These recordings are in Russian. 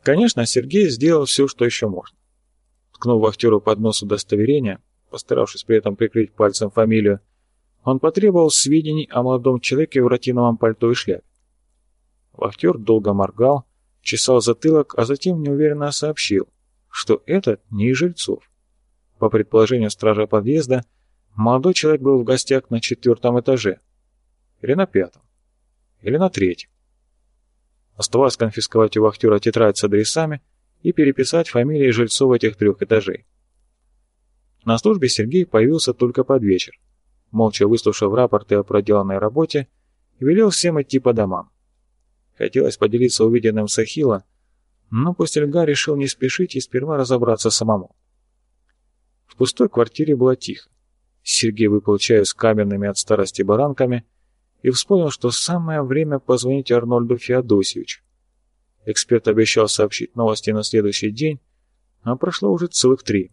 Конечно, Сергей сделал все, что еще можно. Ткнув вахтеру под нос удостоверение, постаравшись при этом прикрыть пальцем фамилию, он потребовал сведений о молодом человеке в ротиновом пальто и шляпе. Вахтер долго моргал, чесал затылок, а затем неуверенно сообщил, что этот не из жильцов. По предположению стража подъезда, молодой человек был в гостях на 4-м этаже, или на 5-м, или на 3-м. Оставалось конфисковать у вахтера тетрадь с адресами и переписать фамилии жильцов этих 3 этажей. На службе Сергей появился только под вечер, молча выслушав рапорты о проделанной работе, и велел всем идти по домам. Хотелось поделиться увиденным с Ахилла, но Пустельга решил не спешить и сперва разобраться самому. В пустой квартире было тихо. Сергей выпил чаю с каменными от старости баранками и вспомнил, что самое время позвонить Арнольду Феодосиевичу. Эксперт обещал сообщить новости на следующий день, а прошло уже целых 3.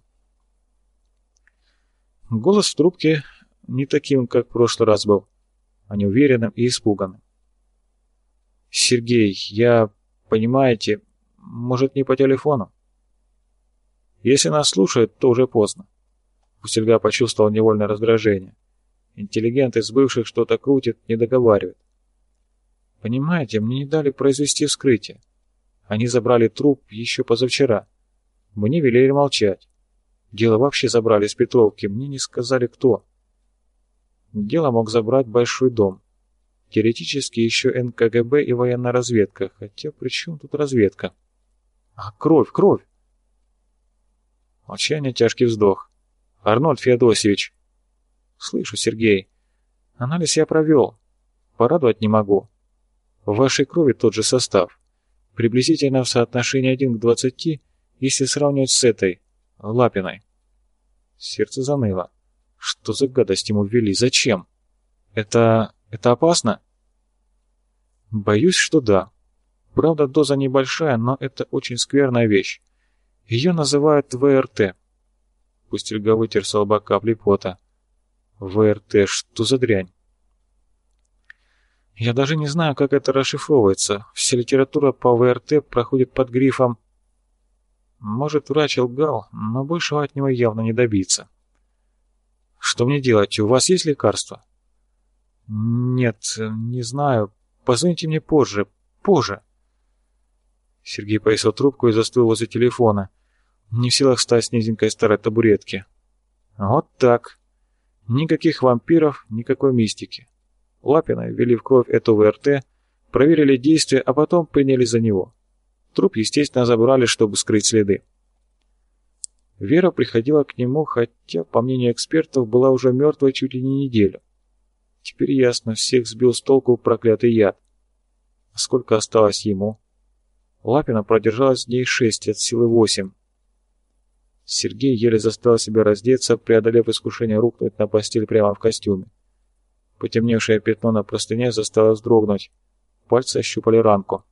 Голос в трубке не таким, как в прошлый раз был, а неуверенным и испуганным. «Сергей, понимаете, может, не по телефону?» «Если нас слушают, то уже поздно». Пустельга почувствовал невольное раздражение. Интеллигент из бывших что-то крутит, не договаривает. «Понимаете, мне не дали произвести вскрытие. Они забрали труп еще позавчера. Мне велели молчать. Дело вообще забрали с Петровки, мне не сказали кто. Дело мог забрать большой дом. Теоретически еще НКГБ и военная разведка. Хотя при чем тут разведка? А, кровь! Молчание, тяжкий вздох. Арнольд Феодосиевич. Слышу, Сергей. Анализ я провел. Порадовать не могу. В вашей крови тот же состав. Приблизительно в соотношении 1 к 20, если сравнивать с этой, Лапиной. Сердце заныло. Что за гадость ему ввели? Зачем? Это опасно? Боюсь, что да. Правда, доза небольшая, но это очень скверная вещь. Ее называют ВРТ. Пустельга вытер с лба капли пота. ВРТ, что за дрянь? Я даже не знаю, как это расшифровывается. Вся литература по ВРТ проходит под грифом. Может, врач лгал, но большего от него явно не добиться. Что мне делать? У вас есть лекарство? Нет, не знаю. Позвоните мне позже. Сергей повесил трубку и застыл возле телефона, не в силах встать с низенькой старой табуретки. Вот так. Никаких вампиров, никакой мистики. Лапиной ввели в кровь эту ВРТ, проверили действие, а потом приняли за него. Труп, естественно, забрали, чтобы скрыть следы. Вера приходила к нему, хотя, по мнению экспертов, была уже мертвой чуть ли не неделю. Теперь ясно, всех сбил с толку проклятый яд. А сколько осталось ему? Лапина продержалась дней 6, от силы 8. Сергей еле заставил себя раздеться, преодолев искушение рухнуть на постель прямо в костюме. Потемневшее пятно на простыне заставило вздрогнуть. Пальцы ощупали ранку.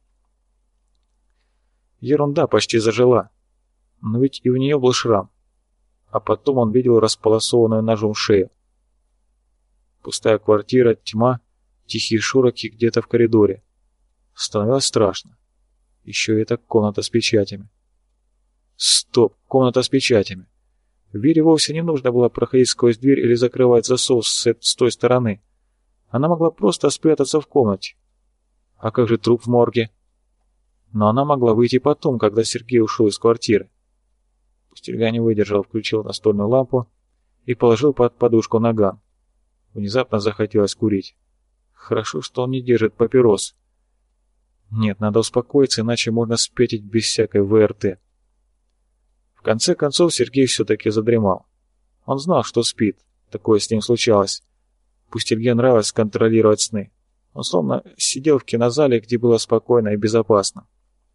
Ерунда, почти зажила. Но ведь и у нее был шрам. А потом он видел располосованную ножом шею. Пустая квартира, тьма, тихие шороки где-то в коридоре. Становилось страшно. Еще и эта комната с печатями. Стоп, комната с печатями. Вере вовсе не нужно было проходить сквозь дверь или закрывать засов с той стороны. Она могла просто спрятаться в комнате. А как же труп в морге? Но она могла выйти потом, когда Сергей ушел из квартиры. Пустельга не выдержал, включил настольную лампу и положил под подушку наган. Внезапно захотелось курить. Хорошо, что он не держит папирос. Нет, надо успокоиться, иначе можно спятить без всякой ВРТ. В конце концов Сергей все-таки задремал. Он знал, что спит. Такое с ним случалось. Пустельге нравилось контролировать сны. Он словно сидел в кинозале, где было спокойно и безопасно.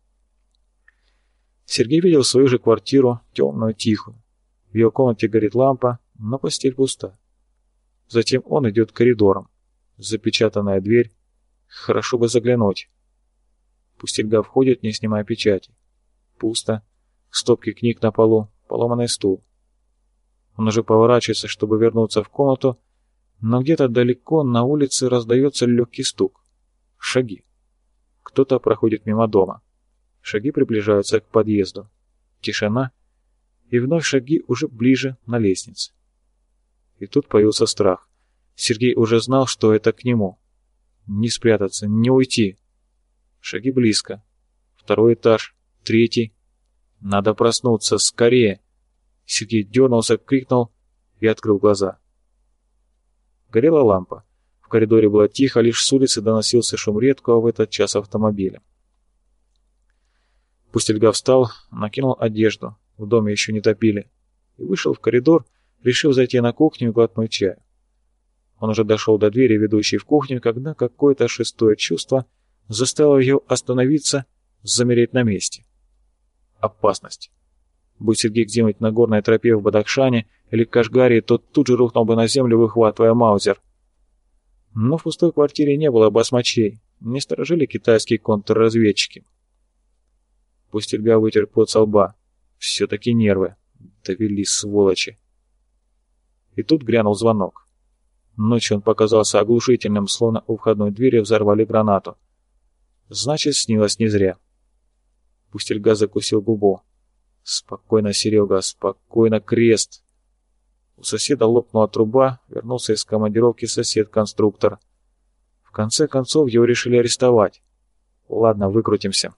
Сергей видел свою же квартиру, темную, тихую. В ее комнате горит лампа, но постель пуста. Затем он идет коридором. Запечатанная дверь. Хорошо бы заглянуть. Пустельга входит, не снимая печати. Пусто. Стопки книг на полу, поломанный стул. Он уже поворачивается, чтобы вернуться в комнату, но где-то далеко на улице раздается легкий стук. Шаги. Кто-то проходит мимо дома. Шаги приближаются к подъезду. Тишина. И вновь шаги уже ближе на лестнице. И тут появился страх. Сергей уже знал, что это к нему. Не спрятаться, не уйти. Шаги близко. Второй этаж, третий. Надо проснуться, скорее. Сергей дернулся, крикнул и открыл глаза. Горела лампа. В коридоре было тихо, лишь с улицы доносился шум редкого в этот час автомобиля. Пустельга встал, накинул одежду, в доме еще не топили, и вышел в коридор, решив зайти на кухню и глотнуть чаю. Он уже дошел до двери, ведущей в кухню, когда какое-то шестое чувство заставило ее остановиться, замереть на месте. Опасность. Будь Сергей где-нибудь на горной тропе в Бадахшане или Кашгарии, то тут же рухнул бы на землю, выхватывая маузер. Но в пустой квартире не было басмачей, не сторожили китайские контрразведчики. Пустельга вытер пот со лба. Все-таки нервы. Довели, сволочи. И тут грянул звонок. Ночью он показался оглушительным, словно у входной двери взорвали гранату. Значит, снилось не зря. Пустельга закусил губу. Спокойно, Серега, спокойно, крест. У соседа лопнула труба, вернулся из командировки сосед-конструктор. В конце концов его решили арестовать. Ладно, выкрутимся.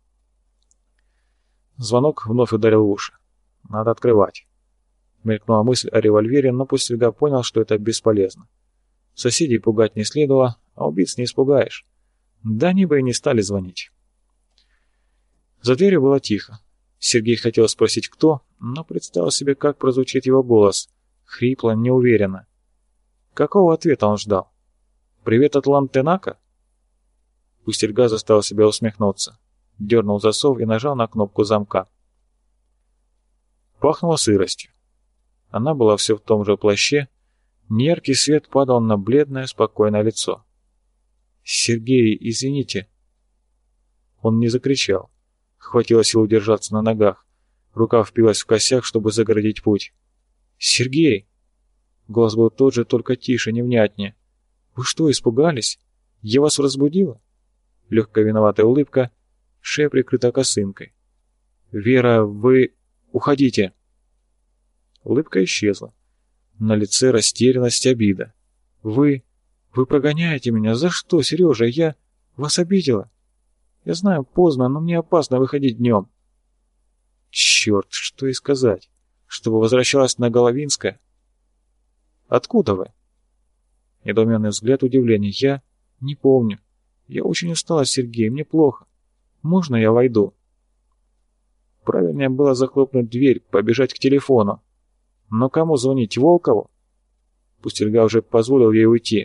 Звонок вновь ударил в уши. Надо открывать. Мелькнула мысль о револьвере, но Пустельга понял, что это бесполезно. Соседей пугать не следовало, а убийц не испугаешь. Да они бы и не стали звонить. За дверью было тихо. Сергей хотел спросить, кто, но представил себе, как прозвучит его голос. Хрипло, неуверенно. Какого ответа он ждал? «Привет от Лантенака?» Пустельга заставил себя усмехнуться. Дернул засов и нажал на кнопку замка. Пахнуло сыростью. Она была все в том же плаще. Неяркий свет падал на бледное, спокойное лицо. «Сергей, извините!» Он не закричал. Хватило сил удержаться на ногах. Рука впилась в косяк, чтобы загородить путь. «Сергей!» Голос был тот же, только тише, невнятнее. «Вы что, испугались? Я вас разбудила?» Легкая виноватая улыбка. Шея прикрыта косынкой. «Вера, вы... уходите!» Улыбка исчезла. На лице растерянность, обида. «Вы прогоняете меня? За что, Сережа? Я вас обидела? Я знаю, поздно, но мне опасно выходить днем». «Черт, что и сказать? Чтобы возвращалась на Головинское?» «Откуда вы?» Недоуменный взгляд, удивление. «Я не помню. Я очень устала, Сергей, мне плохо. Можно я войду?» Правильнее было захлопнуть дверь, побежать к телефону. Но кому звонить? Волкову? Пустельга уже позволил ей уйти.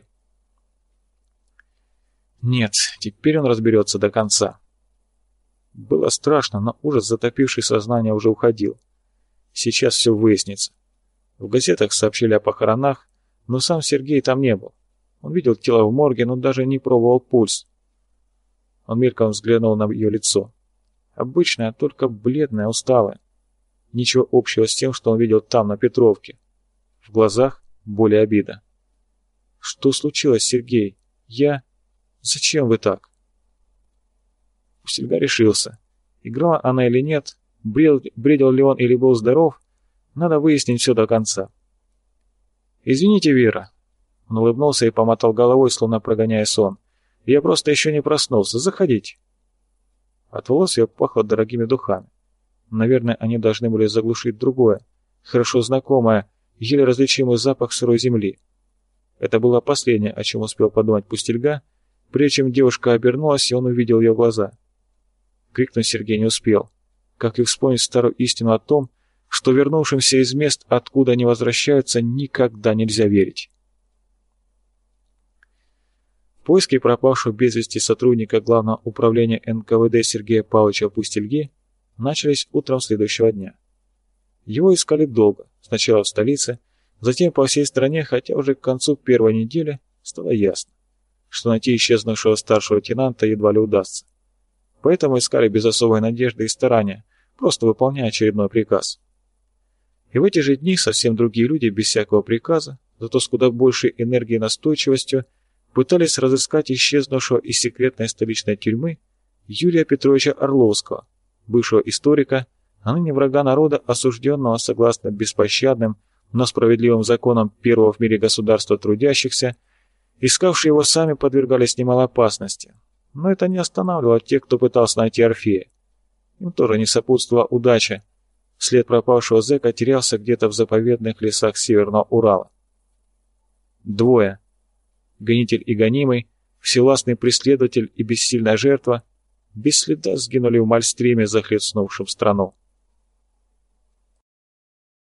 Нет, теперь он разберется до конца. Было страшно, но ужас, затопивший сознание, уже уходил. Сейчас все выяснится. В газетах сообщили о похоронах, но сам Сергей там не был. Он видел тело в морге, но даже не пробовал пульс. Он мельком взглянул на ее лицо. Обычное, только бледное, усталое. Ничего общего с тем, что он видел там, на Петровке. В глазах боль и обида. «Что случилось, Сергей? Зачем вы так?» Пустельга решился. Играла она или нет, бредил ли он или был здоров, надо выяснить все до конца. «Извините, Вера». Он улыбнулся и помотал головой, словно прогоняя сон. «Я просто еще не проснулся. Заходите». От волос ее пахло дорогими духами. Наверное, они должны были заглушить другое, хорошо знакомое, еле различимый запах сырой земли. Это было последнее, о чем успел подумать Пустельга, прежде чем девушка обернулась, и он увидел ее глаза. Крикнуть Сергей не успел, как и вспомнить старую истину о том, что вернувшимся из мест, откуда они возвращаются, никогда нельзя верить. Поиски пропавшего без вести сотрудника Главного управления НКВД Сергея Павловича Пустельги начались утром следующего дня. Его искали долго, сначала в столице, затем по всей стране, хотя уже к концу первой недели стало ясно, что найти исчезнувшего старшего лейтенанта едва ли удастся. Поэтому искали без особой надежды и старания, просто выполняя очередной приказ. И в эти же дни совсем другие люди, без всякого приказа, зато с куда большей энергией и настойчивостью, пытались разыскать исчезнувшего из секретной столичной тюрьмы Юрия Петровича Орловского, бывшего историка, а ныне врага народа, осужденного согласно беспощадным, но справедливым законам первого в мире государства трудящихся. Искавшие его сами подвергались немалой опасности. Но это не останавливало тех, кто пытался найти Орфея. Им тоже не сопутствовала удача. След пропавшего зэка терялся где-то в заповедных лесах Северного Урала. Двое. Гонитель и гонимый, всевластный преследователь и бессильная жертва без следа сгинули в Мальстриме, захлестнувшем страну.